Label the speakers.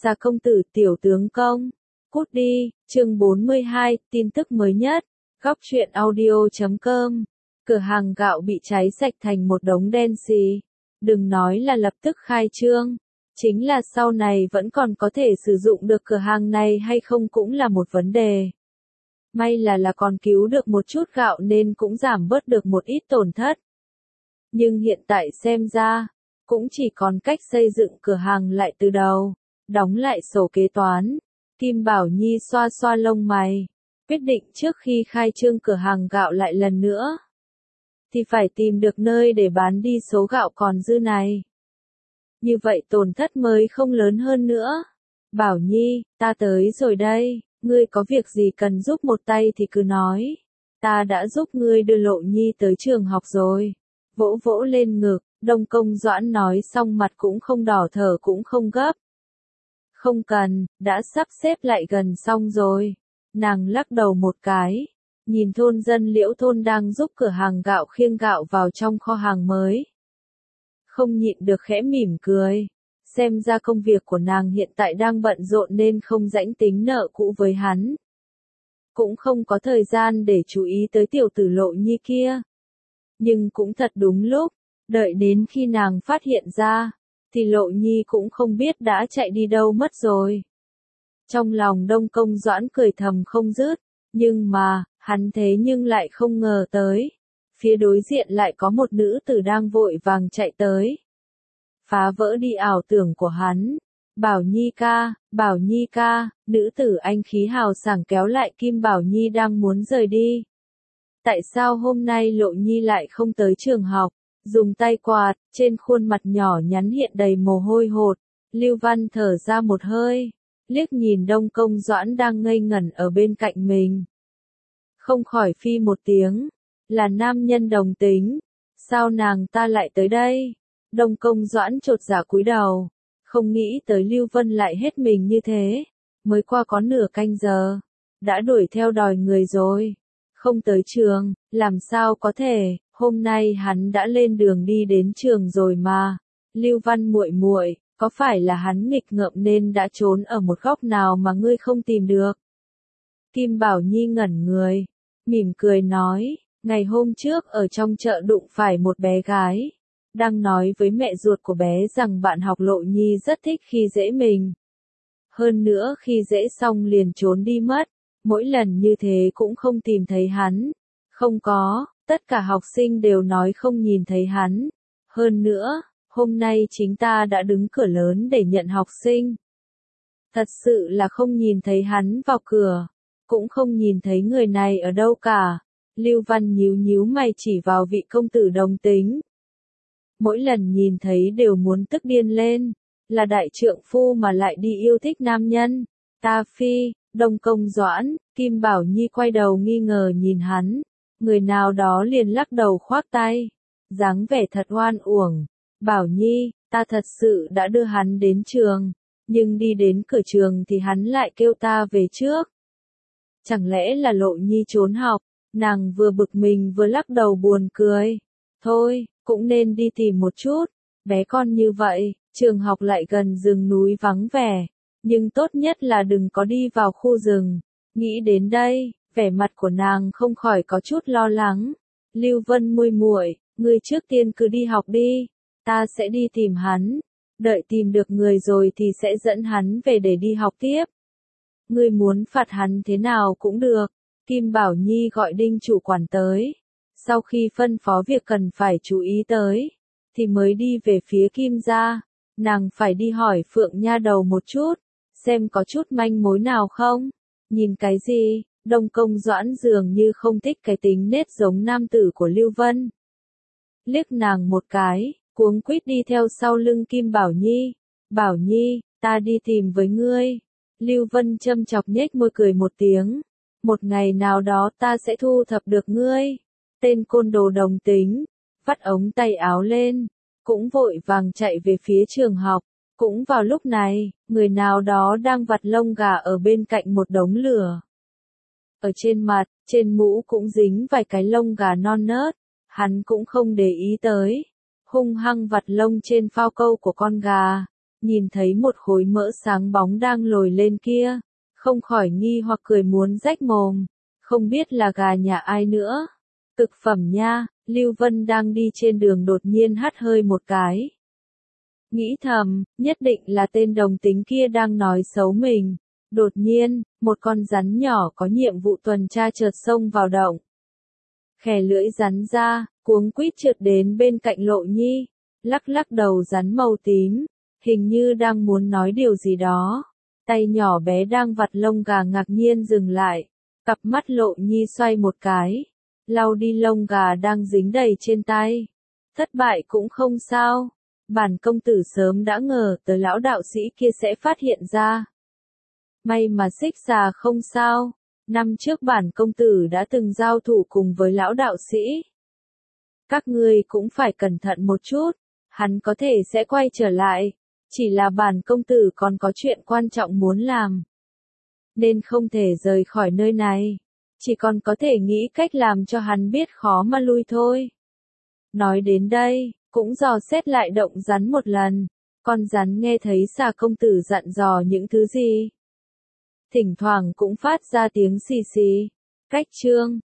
Speaker 1: Xa công tử tiểu tướng công. Cút đi, chương 42, tin tức mới nhất. Góc truyện audio.com. Cửa hàng gạo bị cháy sạch thành một đống đen xì. Đừng nói là lập tức khai trương. Chính là sau này vẫn còn có thể sử dụng được cửa hàng này hay không cũng là một vấn đề. May là còn cứu được một chút gạo nên cũng giảm bớt được một ít tổn thất. Nhưng hiện tại xem ra, cũng chỉ còn cách xây dựng cửa hàng lại từ đầu, đóng lại sổ kế toán. Kim Bảo Nhi xoa xoa lông mày, quyết định trước khi khai trương cửa hàng gạo lại lần nữa, thì phải tìm được nơi để bán đi số gạo còn dư này. Như vậy tổn thất mới không lớn hơn nữa. Bảo Nhi, ta tới rồi đây, ngươi có việc gì cần giúp một tay thì cứ nói. Ta đã giúp ngươi đưa Lộ Nhi tới trường học rồi. Vỗ vỗ lên ngực, Đông Công Doãn nói xong mặt cũng không đỏ thở cũng không gấp. Không cần, đã sắp xếp lại gần xong rồi. Nàng lắc đầu một cái, nhìn thôn dân Liễu thôn đang giúp cửa hàng gạo khiêng gạo vào trong kho hàng mới. Không nhịn được khẽ mỉm cười. Xem ra công việc của nàng hiện tại đang bận rộn nên không rãnh tính nợ cũ với hắn. Cũng không có thời gian để chú ý tới tiểu tử Lộ Nhi kia. Nhưng cũng thật đúng lúc, đợi đến khi nàng phát hiện ra, thì Lộ Nhi cũng không biết đã chạy đi đâu mất rồi. Trong lòng Đông Công Doãn cười thầm không dứt, nhưng mà, hắn thế nhưng lại không ngờ tới. Phía đối diện lại có một nữ tử đang vội vàng chạy tới. Phá vỡ đi ảo tưởng của hắn. Bảo Nhi ca, nữ tử anh khí hào sảng kéo lại Kim Bảo Nhi đang muốn rời đi. Tại sao hôm nay Lộ Nhi lại không tới trường học? Dùng tay quạt, trên khuôn mặt nhỏ nhắn hiện đầy mồ hôi hột. Lưu Văn thở ra một hơi, liếc nhìn Đông Công Doãn đang ngây ngẩn ở bên cạnh mình. Không khỏi phi một tiếng, là nam nhân đồng tính, sao nàng ta lại tới đây? Đông Công Doãn chột dạ cúi đầu, không nghĩ tới Lưu Vân lại hết mình như thế, mới qua có nửa canh giờ, đã đuổi theo đòi người rồi, không tới trường, làm sao có thể, hôm nay hắn đã lên đường đi đến trường rồi mà. Lưu Văn muội muội, có phải là hắn nghịch ngợm nên đã trốn ở một góc nào mà ngươi không tìm được? Kim Bảo Nhi ngẩn người, mỉm cười nói, ngày hôm trước ở trong chợ đụng phải một bé gái, đang nói với mẹ ruột của bé rằng bạn học Lộ Nhi rất thích khi dễ mình. Hơn nữa khi dễ xong liền trốn đi mất, mỗi lần như thế cũng không tìm thấy hắn. Không có, tất cả học sinh đều nói không nhìn thấy hắn. Hơn nữa, hôm nay chính ta đã đứng cửa lớn để nhận học sinh. Thật sự là không nhìn thấy hắn vào cửa, cũng không nhìn thấy người này ở đâu cả. Lưu Văn nhíu nhíu mày chỉ vào vị công tử đồng tính. Mỗi lần nhìn thấy đều muốn tức điên lên, là đại trượng phu mà lại đi yêu thích nam nhân. Ta phi, Đông Công Doãn, Kim Bảo Nhi quay đầu nghi ngờ nhìn hắn, người nào đó liền lắc đầu khoác tay, dáng vẻ thật oan uổng. Bảo Nhi, ta thật sự đã đưa hắn đến trường, nhưng đi đến cửa trường thì hắn lại kêu ta về trước. Chẳng lẽ là Lộ Nhi trốn học? Nàng vừa bực mình vừa lắc đầu buồn cười. Thôi, cũng nên đi tìm một chút. Bé con như vậy, trường học lại gần rừng núi vắng vẻ. Nhưng tốt nhất là đừng có đi vào khu rừng. Nghĩ đến đây, vẻ mặt của nàng không khỏi có chút lo lắng. Lưu Vân muội muội, ngươi trước tiên cứ đi học đi. Ta sẽ đi tìm hắn. Đợi tìm được người rồi thì sẽ dẫn hắn về để đi học tiếp. Ngươi muốn phạt hắn thế nào cũng được. Kim Bảo Nhi gọi Đinh chủ quản tới. Sau khi phân phó việc cần phải chú ý tới, thì mới đi về phía Kim gia. Nàng phải đi hỏi Phượng nha đầu một chút, xem có chút manh mối nào không. Nhìn cái gì? Đông Công Doãn dường như không thích cái tính nết giống nam tử của Lưu Vân. Liếc nàng một cái, cuống quýt đi theo sau lưng Kim Bảo Nhi. Bảo Nhi, ta đi tìm với ngươi. Lưu Vân châm chọc nhếch môi cười một tiếng. Một ngày nào đó ta sẽ thu thập được ngươi. Tên côn đồ đồng tính, vắt ống tay áo lên, cũng vội vàng chạy về phía trường học. Cũng vào lúc này, người nào đó đang vặt lông gà ở bên cạnh một đống lửa. Ở trên mặt, trên mũ cũng dính vài cái lông gà non nớt, hắn cũng không để ý tới. Hung hăng vặt lông trên phao câu của con gà, nhìn thấy một khối mỡ sáng bóng đang lồi lên kia, không khỏi nghi hoặc cười muốn rách mồm, không biết là gà nhà ai nữa. Cực phẩm nha, Lưu Vân đang đi trên đường đột nhiên hắt hơi một cái. Nghĩ thầm, nhất định là tên đồng tính kia đang nói xấu mình. Đột nhiên, một con rắn nhỏ có nhiệm vụ tuần tra chợt xông vào động. Khè lưỡi rắn ra, cuống quýt trượt đến bên cạnh Lộ Nhi, lắc lắc đầu rắn màu tím, hình như đang muốn nói điều gì đó. Tay nhỏ bé đang vặt lông gà ngạc nhiên dừng lại, cặp mắt Lộ Nhi xoay một cái, lau đi lông gà đang dính đầy trên tay. Thất bại cũng không sao, bản công tử sớm đã ngờ tới lão đạo sĩ kia sẽ phát hiện ra. May mà Xích Xà không sao, năm trước bản công tử đã từng giao thủ cùng với lão đạo sĩ. Các ngươi cũng phải cẩn thận một chút, hắn có thể sẽ quay trở lại, chỉ là bản công tử còn có chuyện quan trọng muốn làm. Nên không thể rời khỏi nơi này, chỉ còn có thể nghĩ cách làm cho hắn biết khó mà lui thôi. Nói đến đây, cũng dò xét lại động rắn một lần, con rắn nghe thấy Xà công tử dặn dò những thứ gì. Thỉnh thoảng cũng phát ra tiếng xì xì. Cách chương